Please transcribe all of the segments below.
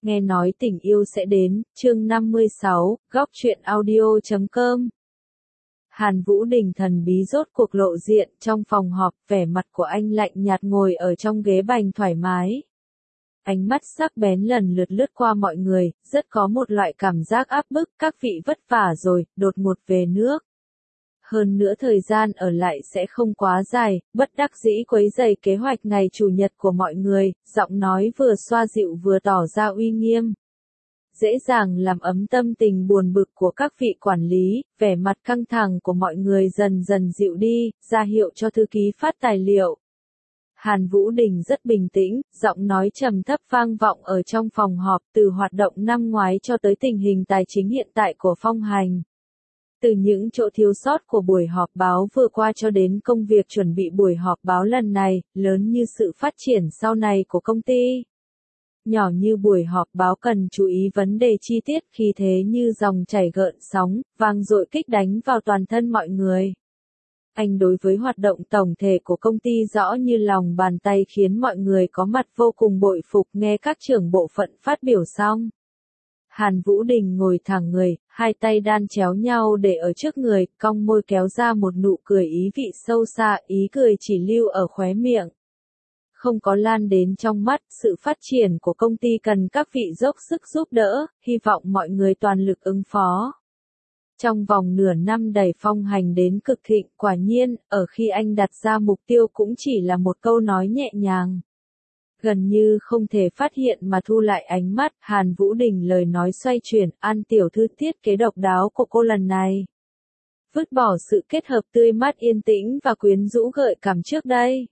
Nghe nói tình yêu sẽ đến, chương 56, góc truyện audio.com. Hàn Vũ Đình thần bí rốt cuộc lộ diện trong phòng họp, vẻ mặt của anh lạnh nhạt ngồi ở trong ghế bành thoải mái. Ánh mắt sắc bén lần lượt lướt qua mọi người, rất có một loại cảm giác áp bức, các vị vất vả rồi, đột ngột về nước. Hơn nữa thời gian ở lại sẽ không quá dài, bất đắc dĩ quấy rầy kế hoạch ngày chủ nhật của mọi người, giọng nói vừa xoa dịu vừa tỏ ra uy nghiêm. Dễ dàng làm ấm tâm tình buồn bực của các vị quản lý, vẻ mặt căng thẳng của mọi người dần dần dịu đi, ra hiệu cho thư ký phát tài liệu. Hàn Vũ Đình rất bình tĩnh, giọng nói trầm thấp vang vọng ở trong phòng họp từ hoạt động năm ngoái cho tới tình hình tài chính hiện tại của Phong Hành. Từ những chỗ thiếu sót của buổi họp báo vừa qua cho đến công việc chuẩn bị buổi họp báo lần này, lớn như sự phát triển sau này của công ty. Nhỏ như buổi họp báo cần chú ý vấn đề chi tiết, khi thế như dòng chảy gợn sóng, vang dội kích đánh vào toàn thân mọi người. Anh đối với hoạt động tổng thể của công ty rõ như lòng bàn tay khiến mọi người có mặt vô cùng bội phục nghe các trưởng bộ phận phát biểu xong. Hàn Vũ Đình ngồi thẳng người, hai tay đan chéo nhau để ở trước người, cong môi kéo ra một nụ cười ý vị sâu xa, ý cười chỉ lưu ở khóe miệng. Không có lan đến trong mắt, sự phát triển của công ty cần các vị dốc sức giúp đỡ, hy vọng mọi người toàn lực ứng phó. Trong vòng nửa năm đầy Phong Hành đến cực thịnh, quả nhiên, ở khi anh đặt ra mục tiêu cũng chỉ là một câu nói nhẹ nhàng. Gần như không thể phát hiện mà thu lại ánh mắt, Hàn Vũ Đình lời nói xoay chuyển, An tiểu thư thiết kế độc đáo của cô lần này. Vứt bỏ sự kết hợp tươi mát yên tĩnh và quyến rũ gợi cảm trước đây.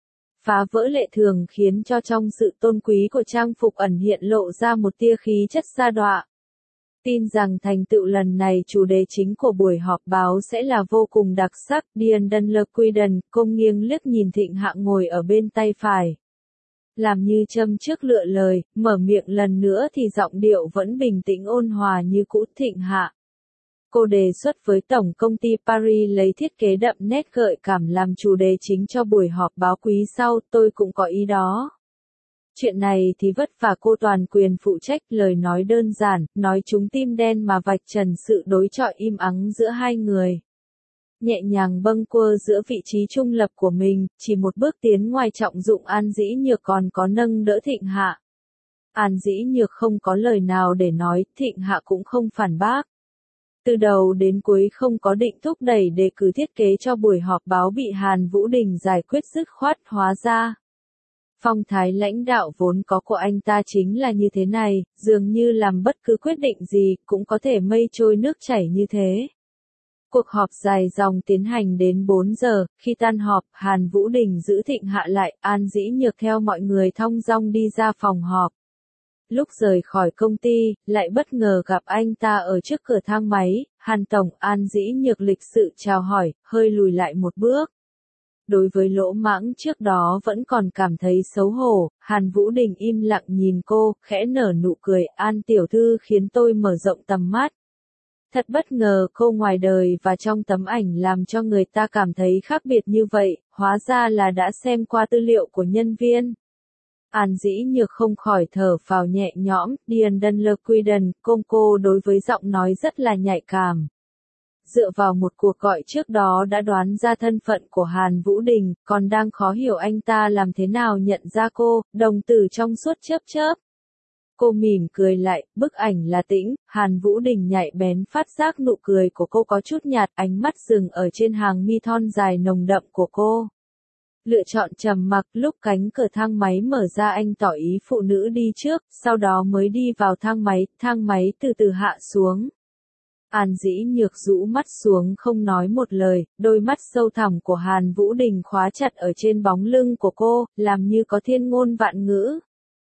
Phá vỡ lệ thường khiến cho trong sự tôn quý của trang phục ẩn hiện lộ ra một tia khí chất sa đọa. Tin rằng thành tựu lần này chủ đề chính của buổi họp báo sẽ là vô cùng đặc sắc. Điền Đân Lơ Quy Đần, cô nghiêng liếc nhìn Thịnh Hạ ngồi ở bên tay phải. Làm như châm trước lựa lời, mở miệng lần nữa thì giọng điệu vẫn bình tĩnh ôn hòa như cũ. Thịnh Hạ. Cô đề xuất với Tổng công ty Paris lấy thiết kế đậm nét gợi cảm làm chủ đề chính cho buổi họp báo quý sau, tôi cũng có ý đó. Chuyện này thì vất vả cô toàn quyền phụ trách, lời nói đơn giản, nói trúng tim đen mà vạch trần sự đối chọi im ắng giữa hai người. Nhẹ nhàng bâng quơ giữa vị trí trung lập của mình, chỉ một bước tiến ngoài trọng dụng An Dĩ Nhược còn có nâng đỡ Thịnh Hạ. An Dĩ Nhược không có lời nào để nói, Thịnh Hạ cũng không phản bác. Từ đầu đến cuối không có định thúc đẩy đề cử thiết kế cho buổi họp báo bị Hàn Vũ Đình giải quyết dứt khoát, hóa ra. Phong thái lãnh đạo vốn có của anh ta chính là như thế này, dường như làm bất cứ quyết định gì cũng có thể mây trôi nước chảy như thế. Cuộc họp dài dòng tiến hành đến 4 giờ, khi tan họp, Hàn Vũ Đình giữ Thịnh Hạ lại, An Dĩ Nhược theo mọi người thong dong đi ra phòng họp. Lúc rời khỏi công ty, lại bất ngờ gặp anh ta ở trước cửa thang máy, Hàn Tổng. An Dĩ Nhược lịch sự chào hỏi, hơi lùi lại một bước. Đối với lỗ mãng trước đó vẫn còn cảm thấy xấu hổ, Hàn Vũ Đình im lặng nhìn cô, khẽ nở nụ cười, An tiểu thư khiến tôi mở rộng tầm mắt. Thật bất ngờ cô ngoài đời và trong tấm ảnh làm cho người ta cảm thấy khác biệt như vậy, hóa ra là đã xem qua tư liệu của nhân viên. An Dĩ Nhược không khỏi thở phào nhẹ nhõm, Điền Đân Lơ Quy Đần, cô đối với giọng nói rất là nhạy cảm. Dựa vào một cuộc gọi trước đó đã đoán ra thân phận của Hàn Vũ Đình, còn đang khó hiểu anh ta làm thế nào nhận ra cô, đồng tử trong suốt chớp chớp. Cô mỉm cười lại, bức ảnh là tĩnh, Hàn Vũ Đình nhạy bén phát giác nụ cười của cô có chút nhạt, ánh mắt dừng ở trên hàng mi thon dài nồng đậm của cô. Lựa chọn trầm mặc, lúc cánh cửa thang máy mở ra anh tỏ ý phụ nữ đi trước, sau đó mới đi vào thang máy từ từ hạ xuống. An Dĩ Nhược rũ mắt xuống không nói một lời, đôi mắt sâu thẳm của Hàn Vũ Đình khóa chặt ở trên bóng lưng của cô, làm như có thiên ngôn vạn ngữ.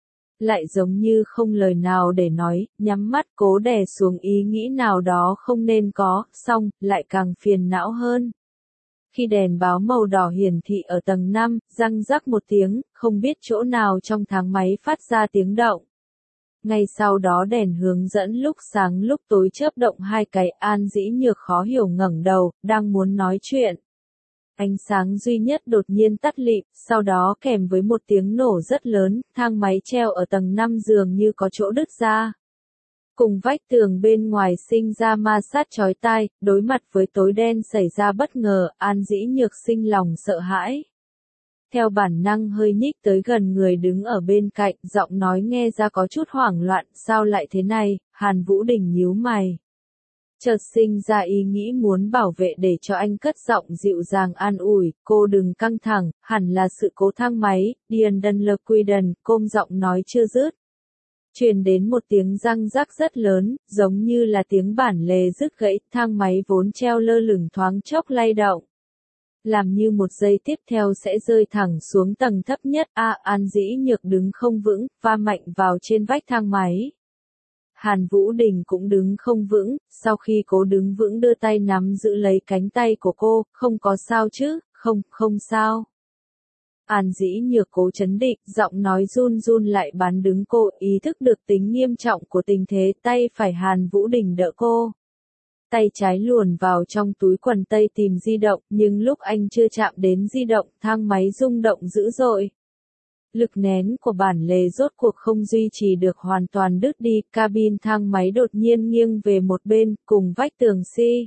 Lại giống như không lời nào để nói, nhắm mắt cố đè xuống ý nghĩ nào đó không nên có, xong, lại càng phiền não hơn. Khi đèn báo màu đỏ hiển thị ở tầng 5, răng rắc một tiếng, không biết chỗ nào trong thang máy phát ra tiếng động. Ngay sau đó đèn hướng dẫn lúc sáng lúc tối chớp động hai cái. An Dĩ Nhược khó hiểu ngẩng đầu, đang muốn nói chuyện. Ánh sáng duy nhất đột nhiên tắt lịm, sau đó kèm với một tiếng nổ rất lớn, thang máy treo ở tầng 5 dường như có chỗ đứt ra. Cùng vách tường bên ngoài sinh ra ma sát chói tai, đối mặt với tối đen xảy ra bất ngờ, An Dĩ Nhược sinh lòng sợ hãi. Theo bản năng hơi nhích tới gần người đứng ở bên cạnh, giọng nói nghe ra có chút hoảng loạn, sao lại thế này, Hàn Vũ Đình nhíu mày. Chợt sinh ra ý nghĩ muốn bảo vệ để cho anh cất giọng dịu dàng an ủi, cô đừng căng thẳng, hẳn là sự cố thang máy, Điền Đần Lờ Quy Đần, côm giọng nói chưa dứt. Truyền đến một tiếng răng rắc rất lớn, giống như là tiếng bản lề đứt gãy, thang máy vốn treo lơ lửng thoáng chốc lay động. Làm như một giây tiếp theo sẽ rơi thẳng xuống tầng thấp nhất, An Dĩ Nhược đứng không vững, va mạnh vào trên vách thang máy. Hàn Vũ Đình cũng đứng không vững, sau khi cố đứng vững đưa tay nắm giữ lấy cánh tay của cô, không có sao chứ, không sao. An Dĩ Nhược cố trấn định, giọng nói run run lại bán đứng cô, ý thức được tính nghiêm trọng của tình thế, tay phải Hàn Vũ Đình đỡ cô. Tay trái luồn vào trong túi quần tây tìm di động, nhưng lúc anh chưa chạm đến di động, thang máy rung động dữ dội. Lực nén của bản lề rốt cuộc không duy trì được hoàn toàn đứt đi, cabin thang máy đột nhiên nghiêng về một bên, cùng vách tường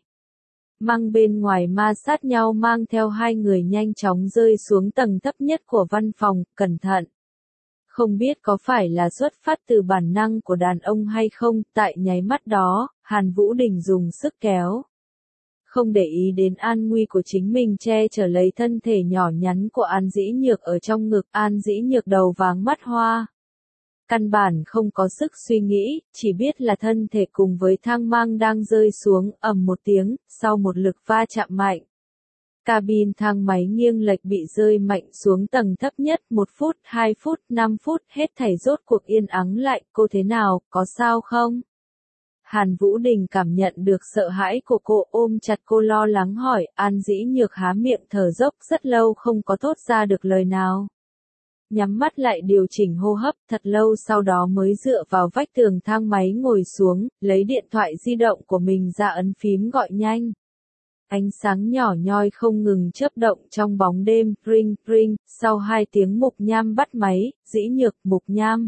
măng bên ngoài ma sát nhau mang theo hai người nhanh chóng rơi xuống tầng thấp nhất của văn phòng, cẩn thận. Không biết có phải là xuất phát từ bản năng của đàn ông hay không, tại nháy mắt đó, Hàn Vũ Đình dùng sức kéo. Không để ý đến an nguy của chính mình che chở lấy thân thể nhỏ nhắn của An Dĩ Nhược ở trong ngực, An Dĩ Nhược đầu váng mắt hoa. Căn bản không có sức suy nghĩ, chỉ biết là thân thể cùng với thang mang đang rơi xuống, ầm một tiếng, sau một lực va chạm mạnh. Cabin thang máy nghiêng lệch bị rơi mạnh xuống tầng thấp nhất, 1 phút, 2 phút, 5 phút, hết thảy rốt cuộc yên ắng lại, cô thế nào, có sao không? Hàn Vũ Đình cảm nhận được sợ hãi của cô, ôm chặt cô lo lắng hỏi, An Dĩ Nhược há miệng thở dốc rất lâu không có thốt ra được lời nào. Nhắm mắt lại điều chỉnh hô hấp, thật lâu sau đó mới dựa vào vách tường thang máy ngồi xuống, lấy điện thoại di động của mình ra ấn phím gọi nhanh. Ánh sáng nhỏ nhoi không ngừng chớp động trong bóng đêm, ring, ring, sau 2 tiếng Mục Nham bắt máy, Dĩ Nhược, Mục Nham.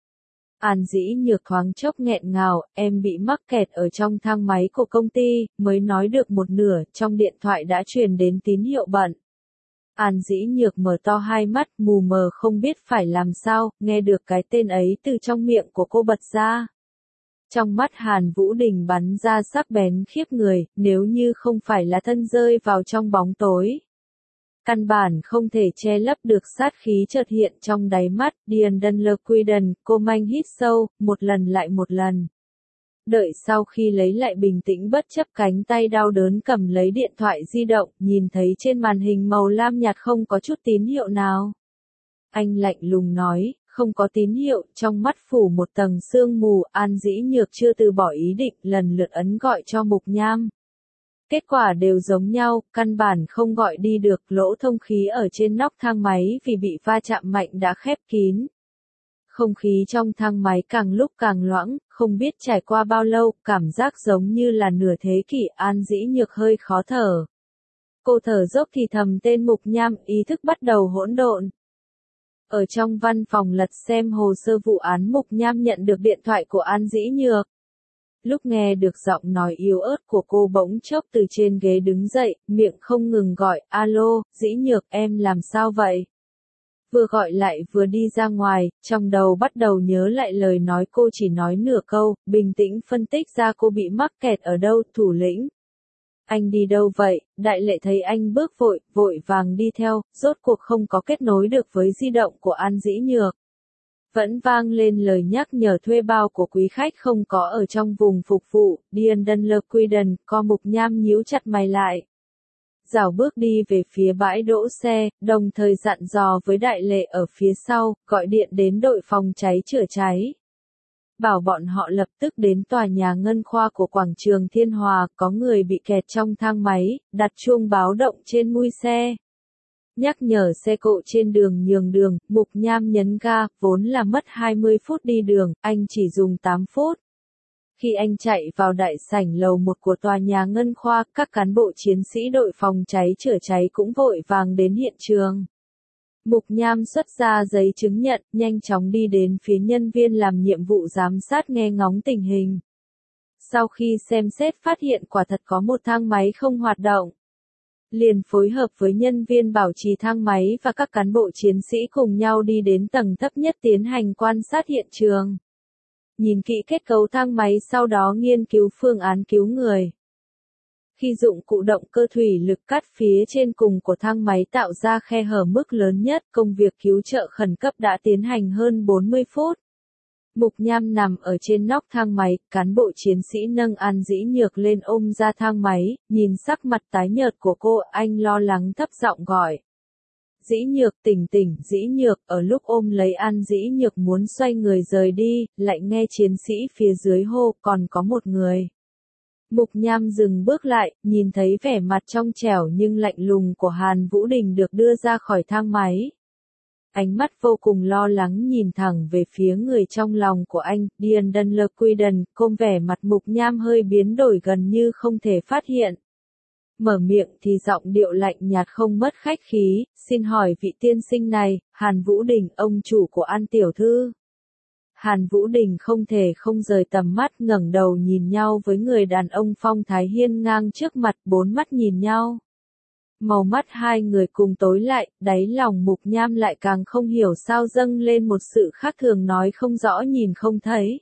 An Dĩ Nhược thoáng chốc nghẹn ngào, em bị mắc kẹt ở trong thang máy của công ty, mới nói được một nửa, trong điện thoại đã truyền đến tín hiệu bận. An Dĩ Nhược mở to hai mắt, mù mờ không biết phải làm sao, nghe được cái tên ấy từ trong miệng của cô bật ra. Trong mắt Hàn Vũ Đình bắn ra sắc bén khiếp người, nếu như không phải là thân rơi vào trong bóng tối. Căn bản không thể che lấp được sát khí chợt hiện trong đáy mắt, Điền Đần Lờ Quy Đần, cô manh hít sâu, một lần lại một lần. Đợi sau khi lấy lại bình tĩnh bất chấp cánh tay đau đớn cầm lấy điện thoại di động, nhìn thấy trên màn hình màu lam nhạt không có chút tín hiệu nào. Anh lạnh lùng nói, không có tín hiệu, trong mắt phủ một tầng sương mù, An Dĩ Nhược chưa từ bỏ ý định, lần lượt ấn gọi cho Mục Nham. Kết quả đều giống nhau, căn bản không gọi đi được, lỗ thông khí ở trên nóc thang máy vì bị va chạm mạnh đã khép kín. Không khí trong thang máy càng lúc càng loãng, không biết trải qua bao lâu, cảm giác giống như là nửa thế kỷ, An Dĩ Nhược hơi khó thở. Cô thở dốc thì thầm tên Mục Nham, ý thức bắt đầu hỗn độn. Ở trong văn phòng lật xem hồ sơ vụ án, Mục Nham nhận được điện thoại của An Dĩ Nhược. Lúc nghe được giọng nói yếu ớt của cô bỗng chốc từ trên ghế đứng dậy, miệng không ngừng gọi, alo, Dĩ Nhược, em làm sao vậy? Vừa gọi lại vừa đi ra ngoài, trong đầu bắt đầu nhớ lại lời nói cô chỉ nói nửa câu, bình tĩnh phân tích ra cô bị mắc kẹt ở đâu, thủ lĩnh. Anh đi đâu vậy? Đại lệ thấy anh bước vội vàng đi theo, rốt cuộc không có kết nối được với di động của An Dĩ Nhược. Vẫn vang lên lời nhắc nhở thuê bao của quý khách không có ở trong vùng phục vụ, Điền Đần Lờ Quy Đần, co Mục Nham nhíu chặt mày lại. Rảo bước đi về phía bãi đỗ xe, đồng thời dặn dò với đại lệ ở phía sau, gọi điện đến đội phòng cháy chữa cháy. Bảo bọn họ lập tức đến tòa nhà ngân khoa của quảng trường Thiên Hòa, có người bị kẹt trong thang máy, đặt chuông báo động trên mui xe. Nhắc nhở xe cộ trên đường nhường đường, Mục Nham nhấn ga, vốn là mất 20 phút đi đường, anh chỉ dùng 8 phút. Khi anh chạy vào đại sảnh lầu 1 của tòa nhà Ngân Khoa, các cán bộ chiến sĩ đội phòng cháy chữa cháy cũng vội vàng đến hiện trường. Mục Nham xuất ra giấy chứng nhận, nhanh chóng đi đến phía nhân viên làm nhiệm vụ giám sát nghe ngóng tình hình. Sau khi xem xét phát hiện quả thật có một thang máy không hoạt động, liền phối hợp với nhân viên bảo trì thang máy và các cán bộ chiến sĩ cùng nhau đi đến tầng thấp nhất tiến hành quan sát hiện trường. Nhìn kỹ kết cấu thang máy, sau đó nghiên cứu phương án cứu người. Khi dụng cụ động cơ thủy lực cắt phía trên cùng của thang máy tạo ra khe hở mức lớn nhất, công việc cứu trợ khẩn cấp đã tiến hành hơn 40 phút. Mục Nham nằm ở trên nóc thang máy, cán bộ chiến sĩ nâng An Dĩ Nhược lên ôm ra thang máy, nhìn sắc mặt tái nhợt của cô, anh lo lắng thấp giọng gọi. Dĩ Nhược, tỉnh tỉnh, Dĩ Nhược. Ở lúc ôm lấy An Dĩ Nhược muốn xoay người rời đi, lại nghe chiến sĩ phía dưới hô, còn có một người. Mục Nham dừng bước lại, nhìn thấy vẻ mặt trong trẻo nhưng lạnh lùng của Hàn Vũ Đình được đưa ra khỏi thang máy. Ánh mắt vô cùng lo lắng nhìn thẳng về phía người trong lòng của anh, Điền Đân Lơ Quy Đần, cùng vẻ mặt Mục Nham hơi biến đổi gần như không thể phát hiện. Mở miệng thì giọng điệu lạnh nhạt không mất khách khí, xin hỏi vị tiên sinh này, Hàn Vũ Đình, ông chủ của An tiểu thư. Hàn Vũ Đình không thể không rời tầm mắt, ngẩng đầu nhìn nhau với người đàn ông phong thái hiên ngang trước mặt, bốn mắt nhìn nhau. Màu mắt hai người cùng tối lại, đáy lòng Mục Nham lại càng không hiểu sao dâng lên một sự khác thường nói không rõ nhìn không thấy.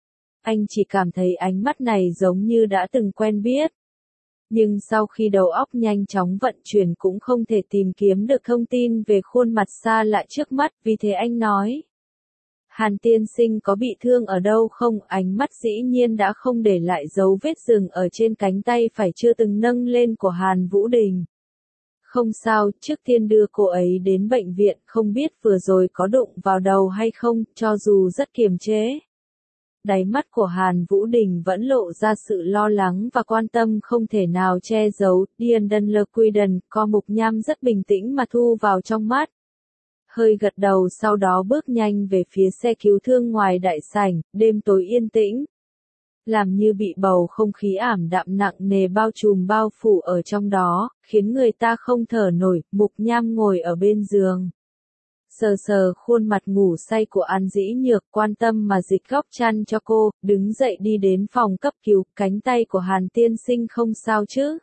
Anh chỉ cảm thấy ánh mắt này giống như đã từng quen biết. Nhưng sau khi đầu óc nhanh chóng vận chuyển cũng không thể tìm kiếm được thông tin về khuôn mặt xa lạ trước mắt, vì thế anh nói. Hàn tiên sinh có bị thương ở đâu không? Ánh mắt dĩ nhiên đã không để lại dấu vết dừng ở trên cánh tay phải chưa từng nâng lên của Hàn Vũ Đình. Không sao, trước tiên đưa cô ấy đến bệnh viện, không biết vừa rồi có đụng vào đầu hay không, cho dù rất kiềm chế. Đáy mắt của Hàn Vũ Đình vẫn lộ ra sự lo lắng và quan tâm không thể nào che giấu, Điền Đân Lơ Quy Đần, co Mục Nham rất bình tĩnh mà thu vào trong mắt. Hơi gật đầu sau đó bước nhanh về phía xe cứu thương ngoài đại sảnh, đêm tối yên tĩnh. Làm như bị bầu không khí ảm đạm nặng nề bao trùm bao phủ ở trong đó, khiến người ta không thở nổi, Mục Nham ngồi ở bên giường. Sờ sờ khuôn mặt ngủ say của An Dĩ Nhược, quan tâm mà dịch góc chăn cho cô, đứng dậy đi đến phòng cấp cứu, cánh tay của Hàn tiên sinh không sao chứ.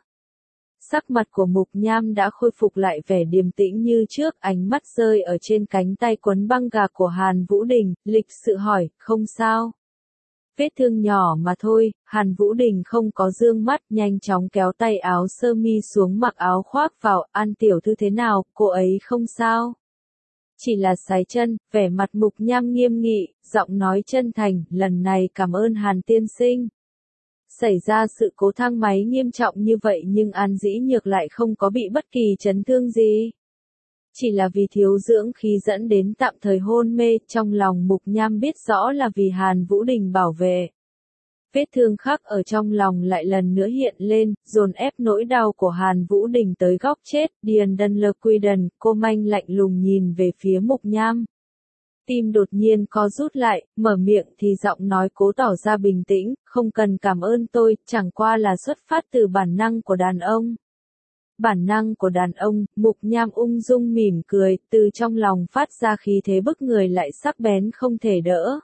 Sắc mặt của Mục Nham đã khôi phục lại vẻ điềm tĩnh như trước, ánh mắt rơi ở trên cánh tay quấn băng gạc của Hàn Vũ Đình, lịch sự hỏi, không sao. Vết thương nhỏ mà thôi, Hàn Vũ Đình không có dương mắt, nhanh chóng kéo tay áo sơ mi xuống mặc áo khoác vào, An tiểu thư thế nào, cô ấy không sao. Chỉ là sái chân, vẻ mặt Mục Nham nghiêm nghị, giọng nói chân thành, lần này cảm ơn Hàn tiên sinh. Xảy ra sự cố thang máy nghiêm trọng như vậy nhưng An Dĩ Nhược lại không có bị bất kỳ chấn thương gì. Chỉ là vì thiếu dưỡng khí dẫn đến tạm thời hôn mê, trong lòng Mục Nham biết rõ là vì Hàn Vũ Đình bảo vệ. Vết thương khắc ở trong lòng lại lần nữa hiện lên, dồn ép nỗi đau của Hàn Vũ Đình tới góc chết, Điền Đân Lơ Quy Đần, cô manh lạnh lùng nhìn về phía Mục Nham. Tim đột nhiên co rút lại, mở miệng thì giọng nói cố tỏ ra bình tĩnh, không cần cảm ơn tôi, chẳng qua là xuất phát từ bản năng của đàn ông. Bản năng của đàn ông, Mục Nham ung dung mỉm cười, từ trong lòng phát ra khí thế bức người lại sắc bén không thể đỡ.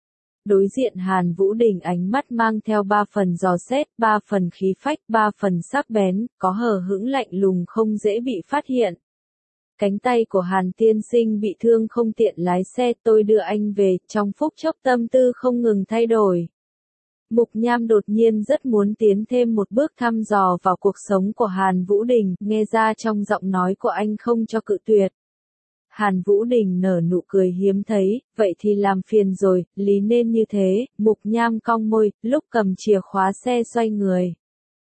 Đối diện Hàn Vũ Đình ánh mắt mang theo 3 phần dò xét, 3 phần khí phách, 3 phần sắc bén, có hờ hững lạnh lùng không dễ bị phát hiện. Cánh tay của Hàn tiên sinh bị thương không tiện lái xe, tôi đưa anh về, trong phút chốc tâm tư không ngừng thay đổi. Mục Nham đột nhiên rất muốn tiến thêm một bước thăm dò vào cuộc sống của Hàn Vũ Đình, nghe ra trong giọng nói của anh không cho cự tuyệt. Hàn Vũ Đình nở nụ cười hiếm thấy, vậy thì làm phiền rồi, lý nên như thế, Mục Nham cong môi, lúc cầm chìa khóa xe xoay người.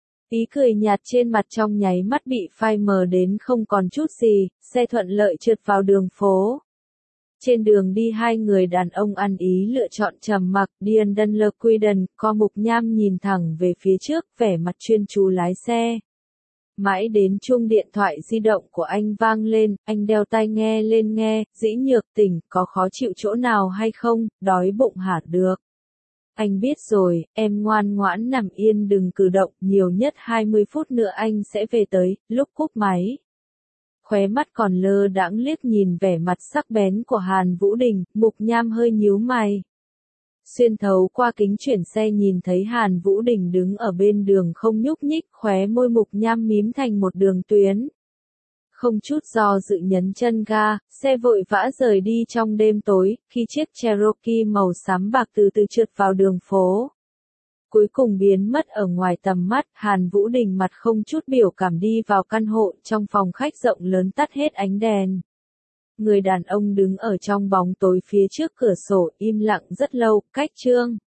Ý cười nhạt trên mặt trong nháy mắt bị phai mờ đến không còn chút gì, xe thuận lợi trượt vào đường phố. Trên đường đi hai người đàn ông ăn ý lựa chọn trầm mặc, Điền Đân Lơ Quy Đần, co Mục Nham nhìn thẳng về phía trước, vẻ mặt chuyên chú lái xe. Mãi đến chuông điện thoại di động của anh vang lên, anh đeo tai nghe lên nghe, Dĩ Nhược tỉnh, có khó chịu chỗ nào hay không, đói bụng hả được. Anh biết rồi, em ngoan ngoãn nằm yên đừng cử động, nhiều nhất 20 phút nữa anh sẽ về tới, lúc cúp máy. Khóe mắt còn lơ đãng liếc nhìn vẻ mặt sắc bén của Hàn Vũ Đình, Mục Nham hơi nhíu mày. Xuyên thấu qua kính chuyển xe nhìn thấy Hàn Vũ Đình đứng ở bên đường không nhúc nhích, khóe môi Mục Nham mím thành một đường tuyến. Không chút do dự nhấn chân ga, xe vội vã rời đi trong đêm tối, khi chiếc Cherokee màu xám bạc từ từ trượt vào đường phố. Cuối cùng biến mất ở ngoài tầm mắt, Hàn Vũ Đình mặt không chút biểu cảm đi vào căn hộ, trong phòng khách rộng lớn tắt hết ánh đèn. Người đàn ông đứng ở trong bóng tối phía trước cửa sổ, im lặng rất lâu, cách chương.